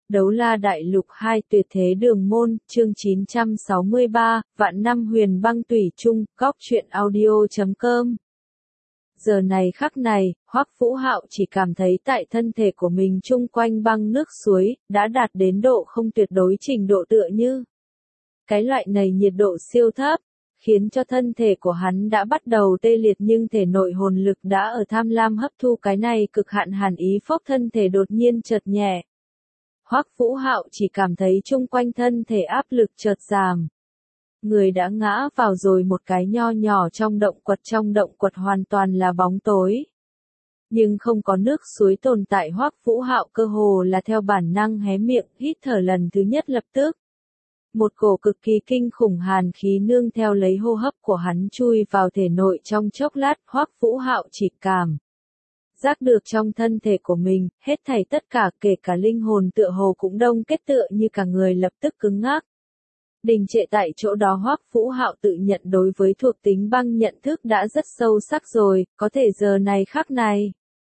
Đấu La Đại Lục 2 Tuyệt Thế Đường Môn, chương 963, Vạn Năm Huyền Băng Tủy Trung, Góc Truyện Audio.com. Giờ này khắc này, Hoắc Vũ Hạo chỉ cảm thấy tại thân thể của mình chung quanh băng nước suối, đã đạt đến độ không tuyệt đối trình độ tựa như. Cái loại này nhiệt độ siêu thấp, khiến cho thân thể của hắn đã bắt đầu tê liệt nhưng thể nội hồn lực đã ở tham lam hấp thu cái này cực hạn hàn ý phốc thân thể đột nhiên chợt nhẹ. Hoắc Vũ Hạo chỉ cảm thấy chung quanh thân thể áp lực chợt giảm. Người đã ngã vào rồi một cái nho nhỏ trong động quật hoàn toàn là bóng tối. Nhưng không có nước suối tồn tại Hoắc Vũ Hạo cơ hồ là theo bản năng hé miệng hít thở lần thứ nhất lập tức. Một cổ cực kỳ kinh khủng hàn khí nương theo lấy hô hấp của hắn chui vào thể nội trong chốc lát Hoắc Vũ Hạo chỉ cảm giác được trong thân thể của mình, hết thảy tất cả kể cả linh hồn tựa hồ cũng đông kết tựa như cả người lập tức cứng ngắc. Đình trệ tại chỗ đó Hoắc Vũ Hạo tự nhận đối với thuộc tính băng nhận thức đã rất sâu sắc rồi, có thể giờ này khắc này.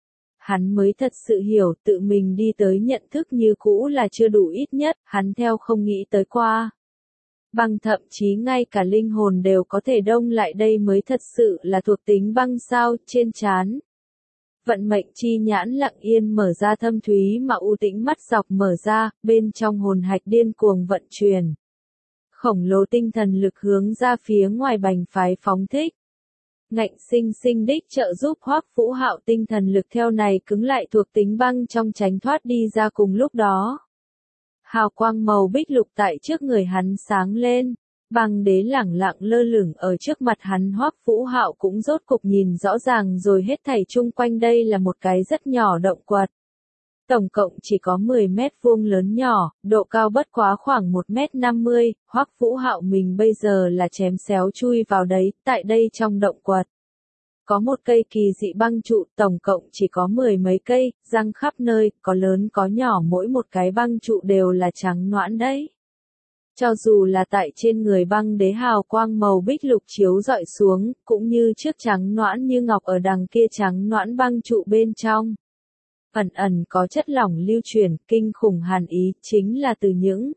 Hắn mới thật sự hiểu tự mình đi tới nhận thức như cũ là chưa đủ ít nhất, hắn theo không nghĩ tới qua. Băng thậm chí ngay cả linh hồn đều có thể đông lại đây mới thật sự là thuộc tính băng sao trên trán. Vận mệnh chi nhãn lặng yên mở ra thâm thúy mà u tĩnh mắt dọc mở ra, bên trong hồn hạch điên cuồng vận chuyển. Khổng lồ tinh thần lực hướng ra phía ngoài bành phái phóng thích. Ngạnh sinh đích trợ giúp Hoắc Vũ Hạo tinh thần lực theo này cứng lại thuộc tính băng trong tránh thoát đi ra cùng lúc đó. Hào quang màu bích lục tại trước người hắn sáng lên. Băng đế lẳng lặng lơ lửng ở trước mặt hắn Hoắc Vũ Hạo cũng rốt cục nhìn rõ ràng rồi hết thảy chung quanh đây là một cái rất nhỏ động quật. Tổng cộng chỉ có 10 mét vuông lớn nhỏ, độ cao bất quá khoảng 1,50 m, Hoắc Vũ Hạo mình bây giờ là chém xéo chui vào đấy, tại đây trong động quật. Có một cây kỳ dị băng trụ, tổng cộng chỉ có 10 mấy cây, răng khắp nơi, có lớn có nhỏ mỗi một cái băng trụ đều là trắng nõn đấy. Cho dù là tại trên người băng đế hào quang màu bích lục chiếu rọi xuống, cũng như trước trắng nõn như ngọc ở đằng kia trắng nõn băng trụ bên trong. Ẩn ẩn có chất lỏng lưu chuyển, kinh khủng hàn ý, chính là từ những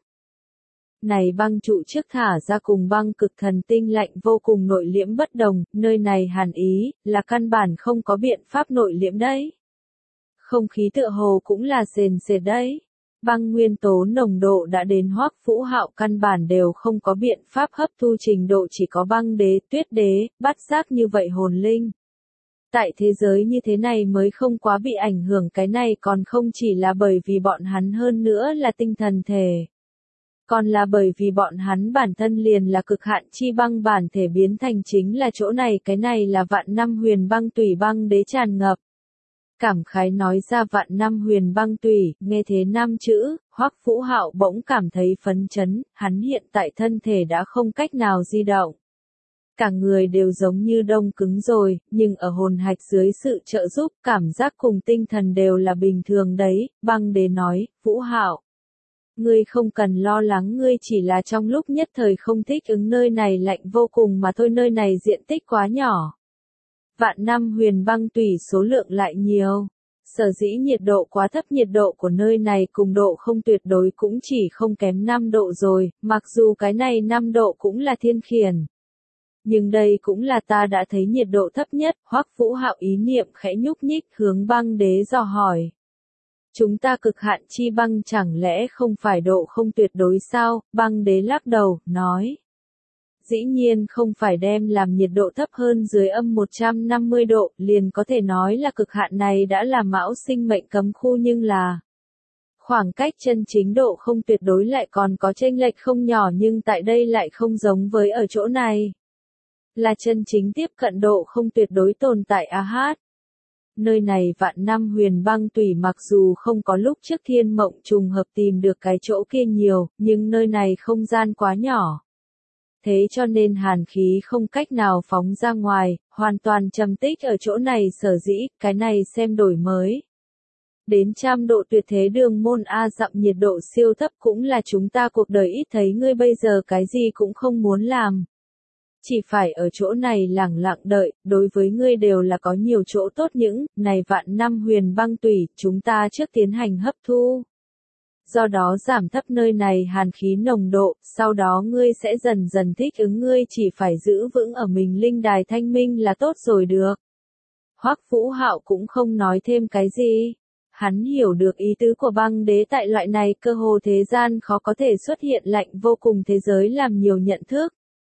này băng trụ trước thả ra cùng băng cực thần tinh lạnh vô cùng nội liễm bất đồng, nơi này hàn ý, là căn bản không có biện pháp nội liễm đấy. Không khí tựa hồ cũng là sền sệt đấy. Băng nguyên tố nồng độ đã đến Hoắc Vũ Hạo căn bản đều không có biện pháp hấp thu trình độ chỉ có băng đế, tuyết đế, bát giác như vậy hồn linh. Tại thế giới như thế này mới không quá bị ảnh hưởng cái này còn không chỉ là bởi vì bọn hắn hơn nữa là tinh thần thể. Còn là bởi vì bọn hắn bản thân liền là cực hạn chi băng bản thể biến thành chính là chỗ này cái này là vạn năm huyền băng tủy băng đế tràn ngập. Cảm khái nói ra vạn năm huyền băng tủy, nghe thế 5 chữ, Hoắc Vũ Hạo bỗng cảm thấy phấn chấn, hắn hiện tại thân thể đã không cách nào di động. Cả người đều giống như đông cứng rồi, nhưng ở hồn hạch dưới sự trợ giúp cảm giác cùng tinh thần đều là bình thường đấy, băng đế nói, Vũ Hạo. Ngươi không cần lo lắng ngươi chỉ là trong lúc nhất thời không thích ứng nơi này lạnh vô cùng mà thôi nơi này diện tích quá nhỏ. Vạn năm huyền băng tủy số lượng lại nhiều. Sở dĩ nhiệt độ quá thấp nhiệt độ của nơi này cùng độ không tuyệt đối cũng chỉ không kém 5 độ rồi, mặc dù cái này 5 độ cũng là thiên khiển. Nhưng đây cũng là ta đã thấy nhiệt độ thấp nhất, Hoắc Vũ Hạo ý niệm khẽ nhúc nhích hướng băng đế dò hỏi. Chúng ta cực hạn chi băng chẳng lẽ không phải độ không tuyệt đối sao, băng đế lắc đầu, nói. Dĩ nhiên không phải đem làm nhiệt độ thấp hơn dưới âm 150 độ, liền có thể nói là cực hạn này đã là mão sinh mệnh cấm khu nhưng là khoảng cách chân chính độ không tuyệt đối lại còn có chênh lệch không nhỏ nhưng tại đây lại không giống với ở chỗ này. Là chân chính tiếp cận độ không tuyệt đối tồn tại hát. Nơi này vạn năm huyền băng tủy mặc dù không có lúc trước thiên mộng trùng hợp tìm được cái chỗ kia nhiều, nhưng nơi này không gian quá nhỏ. Thế cho nên hàn khí không cách nào phóng ra ngoài, hoàn toàn trầm tích ở chỗ này sở dĩ, cái này xem đổi mới. Đến 100 độ tuyệt thế đường môn A dặm nhiệt độ siêu thấp cũng là chúng ta cuộc đời ít thấy ngươi bây giờ cái gì cũng không muốn làm. Chỉ phải ở chỗ này lẳng lặng đợi, đối với ngươi đều là có nhiều chỗ tốt những, này vạn năm huyền băng tủy, chúng ta trước tiến hành hấp thu. Do đó giảm thấp nơi này hàn khí nồng độ, sau đó ngươi sẽ dần dần thích ứng, ngươi chỉ phải giữ vững ở mình linh đài thanh minh là tốt rồi được. Hoắc Vũ Hạo cũng không nói thêm cái gì. Hắn hiểu được ý tứ của băng đế, tại loại này cơ hồ thế gian khó có thể xuất hiện lạnh vô cùng thế giới làm nhiều nhận thức.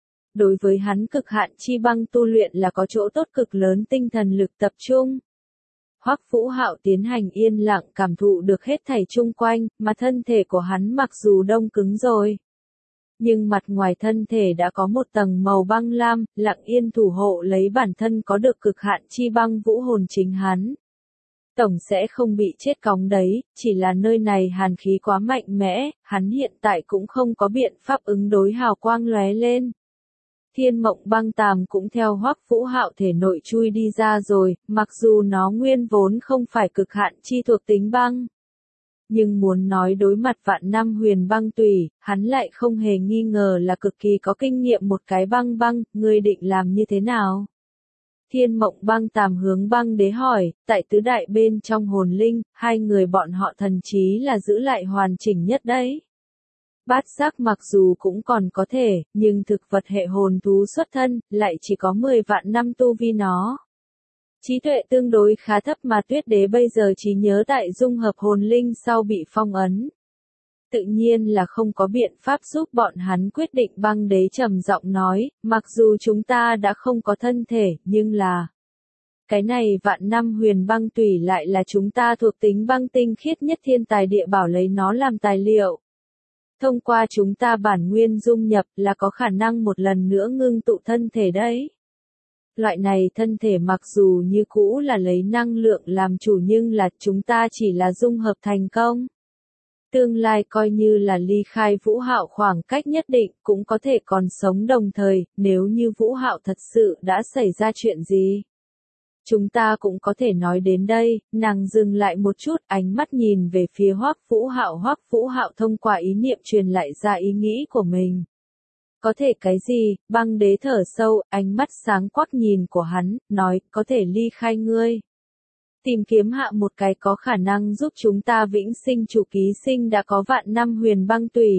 Đối với hắn cực hạn chi băng tu luyện là có chỗ tốt cực lớn, tinh thần lực tập trung. Hoắc Vũ Hạo tiến hành yên lặng cảm thụ được hết thảy chung quanh, mà thân thể của hắn mặc dù đông cứng rồi, nhưng mặt ngoài thân thể đã có một tầng màu băng lam, lặng yên thủ hộ lấy bản thân có được cực hạn chi băng vũ hồn chính hắn. Tổng sẽ không bị chết cóng đấy, chỉ là nơi này hàn khí quá mạnh mẽ, hắn hiện tại cũng không có biện pháp ứng đối, hào quang lóe lên. Thiên mộng băng tàm cũng theo Hoắc Vũ Hạo thể nội chui đi ra rồi, mặc dù nó nguyên vốn không phải cực hạn chi thuộc tính băng. Nhưng muốn nói đối mặt vạn năm huyền băng tùy, hắn lại không hề nghi ngờ là cực kỳ có kinh nghiệm một cái băng băng, ngươi định làm như thế nào? Thiên mộng băng tàm hướng băng đế hỏi, tại tứ đại bên trong hồn linh, hai người bọn họ thần trí là giữ lại hoàn chỉnh nhất đấy. Bát giác mặc dù cũng còn có thể, nhưng thực vật hệ hồn thú xuất thân, lại chỉ có 10 vạn năm tu vi nó. Trí tuệ tương đối khá thấp mà Tuyết Đế bây giờ trí nhớ tại dung hợp hồn linh sau bị phong ấn. Tự nhiên là không có biện pháp giúp bọn hắn quyết định, băng đế trầm giọng nói, mặc dù chúng ta đã không có thân thể, nhưng là... Cái này vạn năm huyền băng tùy lại là chúng ta thuộc tính băng tinh khiết nhất thiên tài địa bảo, lấy nó làm tài liệu. Thông qua chúng ta bản nguyên dung nhập là có khả năng một lần nữa ngưng tụ thân thể đấy. Loại này thân thể mặc dù như cũ là lấy năng lượng làm chủ, nhưng là chúng ta chỉ là dung hợp thành công. Tương lai coi như là ly khai Vũ Hạo khoảng cách nhất định cũng có thể còn sống đồng thời, nếu như Vũ Hạo thật sự đã xảy ra chuyện gì. Chúng ta cũng có thể nói đến đây, nàng dừng lại một chút, ánh mắt nhìn về phía Hoắc Vũ Hạo. Hoắc Vũ Hạo thông qua ý niệm truyền lại ra ý nghĩ của mình. Có thể cái gì? Băng đế thở sâu, ánh mắt sáng quắc nhìn của hắn, nói, có thể ly khai ngươi. Tìm kiếm hạ một cái có khả năng giúp chúng ta vĩnh sinh chủ ký sinh đã có vạn năm huyền băng tùy.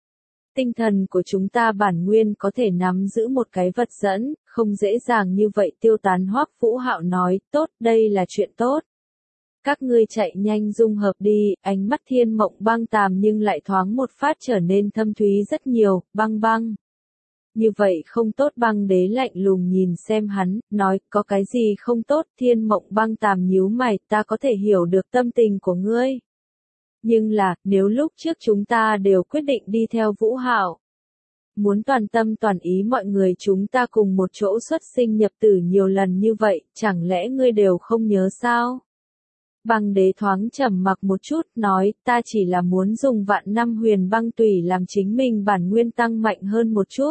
Tinh thần của chúng ta bản nguyên có thể nắm giữ một cái vật dẫn, không dễ dàng như vậy tiêu tán. Hoắc Vũ Hạo nói, tốt, đây là chuyện tốt. Các ngươi chạy nhanh dung hợp đi, ánh mắt thiên mộng băng tàm nhưng lại thoáng một phát trở nên thâm thúy rất nhiều, băng băng. Như vậy không tốt, băng đế lạnh lùng nhìn xem hắn, nói, có cái gì không tốt? Thiên mộng băng tàm nhíu mày, ta có thể hiểu được tâm tình của ngươi. Nhưng là, nếu lúc trước chúng ta đều quyết định đi theo Vũ Hạo, muốn toàn tâm toàn ý mọi người chúng ta cùng một chỗ xuất sinh nhập tử nhiều lần như vậy, chẳng lẽ ngươi đều không nhớ sao? Băng đế thoáng trầm mặc một chút, nói, ta chỉ là muốn dùng vạn năm huyền băng tùy làm chính mình bản nguyên tăng mạnh hơn một chút.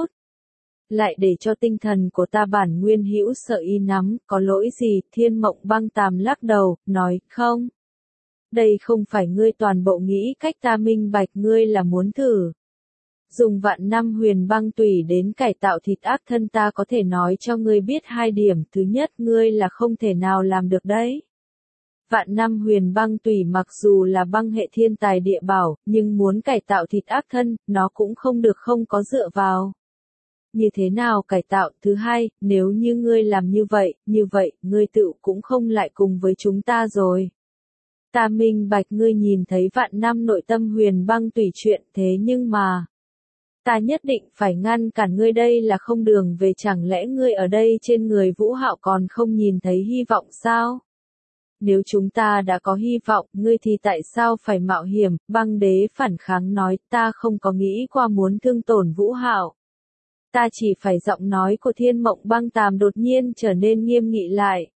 Lại để cho tinh thần của ta bản nguyên hữu sợ y nắm, có lỗi gì? Thiên mộng băng tàm lắc đầu, nói, không. Đây không phải ngươi toàn bộ nghĩ cách, ta minh bạch ngươi là muốn thử. Dùng vạn năm huyền băng tùy đến cải tạo thịt ác thân, ta có thể nói cho ngươi biết hai điểm, thứ nhất ngươi là không thể nào làm được đấy. Vạn năm huyền băng tùy mặc dù là băng hệ thiên tài địa bảo, nhưng muốn cải tạo thịt ác thân, nó cũng không được không có dựa vào. Như thế nào cải tạo? Thứ hai, nếu như ngươi làm như vậy, ngươi tự cũng không lại cùng với chúng ta rồi. Ta minh bạch ngươi nhìn thấy vạn năm nội tâm huyền băng tùy chuyện, thế nhưng mà... Ta nhất định phải ngăn cản ngươi, đây là không đường về, chẳng lẽ ngươi ở đây trên người Vũ Hạo còn không nhìn thấy hy vọng sao? Nếu chúng ta đã có hy vọng, ngươi thì tại sao phải mạo hiểm? Băng đế phản kháng nói, ta không có nghĩ qua muốn thương tổn Vũ Hạo. Ta chỉ phải. Giọng nói của thiên mộng băng tàm đột nhiên trở nên nghiêm nghị lại.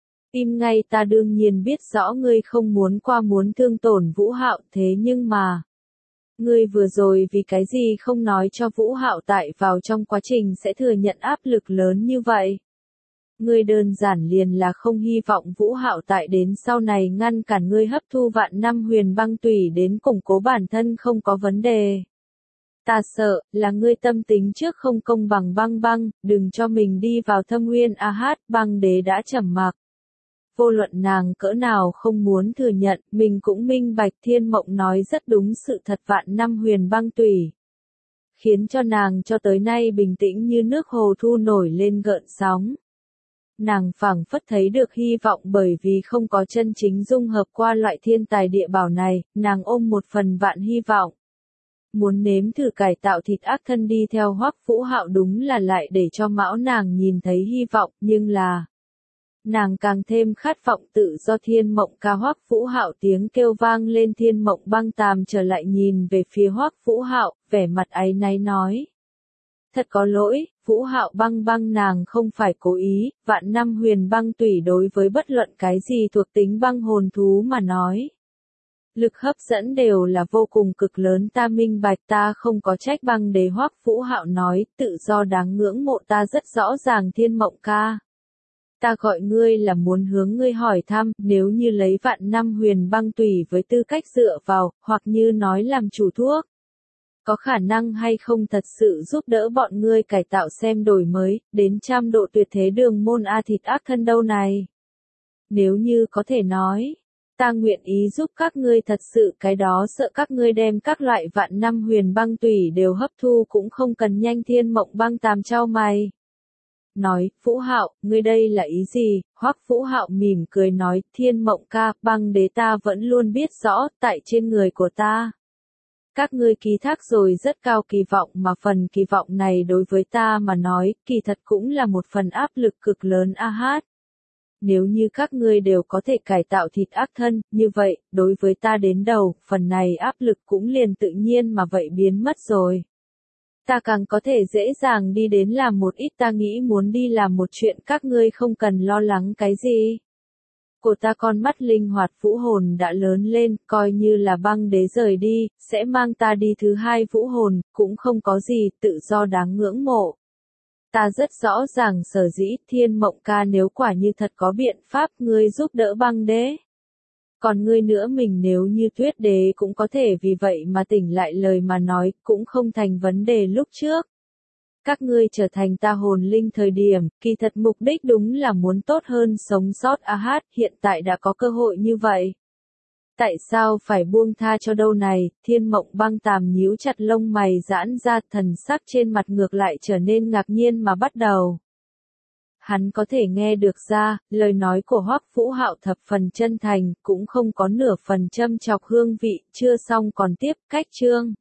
Im ngay, ta đương nhiên biết rõ ngươi không muốn thương tổn Vũ Hạo, thế nhưng mà... Ngươi vừa rồi vì cái gì không nói cho Vũ Hạo tại vào trong quá trình sẽ thừa nhận áp lực lớn như vậy? Ngươi đơn giản liền là không hy vọng Vũ Hạo tại đến sau này ngăn cản ngươi hấp thu vạn năm huyền băng tùy đến củng cố bản thân không có vấn đề. Ta sợ, là ngươi tâm tính trước không công bằng. Băng băng, đừng cho mình đi vào thâm nguyên. A hát, băng đế đã trầm mặc. vô luận nàng cỡ nào không muốn thừa nhận, mình cũng minh bạch Thiên Mộng nói rất đúng sự thật vạn năm huyền băng tủy. Khiến cho nàng cho tới nay bình tĩnh như nước hồ thu nổi lên gợn sóng. Nàng phảng phất thấy được hy vọng bởi vì không có chân chính dung hợp qua loại thiên tài địa bảo này, nàng ôm một phần vạn hy vọng. Muốn nếm thử cải tạo thịt ác thân đi theo Hoắc Vũ Hạo đúng là lại để cho Mão nàng nhìn thấy hy vọng, nhưng là nàng càng thêm khát vọng tự do. Thiên Mộng ca. Hoắc Vũ Hạo tiếng kêu vang lên. Thiên Mộng Băng Tàm trở lại nhìn về phía Hoắc Vũ Hạo, vẻ mặt áy náy nói: "Thật có lỗi, Vũ Hạo băng băng, nàng không phải cố ý." Vạn năm huyền băng tủy đối với bất luận cái gì thuộc tính băng hồn thú mà nói, lực hấp dẫn đều là vô cùng cực lớn. Ta minh bạch, ta không có trách băng đế. Hoắc Vũ Hạo nói: "Tự do đáng ngưỡng mộ, ta rất rõ ràng Thiên Mộng ca. Ta gọi ngươi là muốn hướng ngươi hỏi thăm, nếu như lấy vạn năm huyền băng tủy với tư cách dựa vào, hoặc như nói làm chủ thuốc, có khả năng hay không thật sự giúp đỡ bọn ngươi cải tạo xem đổi mới, đến 100 độ tuyệt thế đường môn a thịt ác thân đâu này? Nếu như có thể nói, ta nguyện ý giúp các ngươi thật sự, cái đó sợ các ngươi đem các loại vạn năm huyền băng tủy đều hấp thu cũng không cần nhanh." Thiên Mộng Băng Tàm chau mày nói: "Vũ Hạo, ngươi đây là ý gì?" Hoắc Vũ Hạo mỉm cười nói: "Thiên Mộng ca, băng đế ta vẫn luôn biết rõ, tại trên người của ta, các ngươi ký thác rồi rất cao kỳ vọng, mà phần kỳ vọng này đối với ta mà nói, kỳ thật cũng là một phần áp lực cực lớn a hát. Nếu như các ngươi đều có thể cải tạo thịt ác thân, như vậy, đối với ta đến đầu, phần này áp lực cũng liền tự nhiên mà vậy biến mất rồi. Ta càng có thể dễ dàng đi đến làm một ít ta nghĩ muốn đi làm một chuyện, các ngươi không cần lo lắng cái gì." Của ta con mắt linh hoạt vũ hồn đã lớn lên, coi như là băng đế rời đi, sẽ mang ta đi thứ hai vũ hồn, cũng không có gì, tự do đáng ngưỡng mộ. Ta rất rõ ràng sở dĩ. Thiên Mộng ca, nếu quả như thật có biện pháp, ngươi giúp đỡ băng đế. Còn ngươi nữa, mình nếu như Tuyết đế cũng có thể vì vậy mà tỉnh lại, lời mà nói, cũng không thành vấn đề. Lúc trước các ngươi trở thành ta hồn linh thời điểm, kỳ thật mục đích đúng là muốn tốt hơn sống sót a hát, hiện tại đã có cơ hội như vậy, tại sao phải buông tha cho đâu này? Thiên Mộng Băng Tàm nhíu chặt lông mày giãn ra, thần sắc trên mặt ngược lại trở nên ngạc nhiên mà bắt đầu. Hắn có thể nghe được ra, lời nói của Hoắc Vũ Hạo thập phần chân thành, cũng không có nửa phần châm chọc hương vị. Chưa xong còn tiếp. Cách chương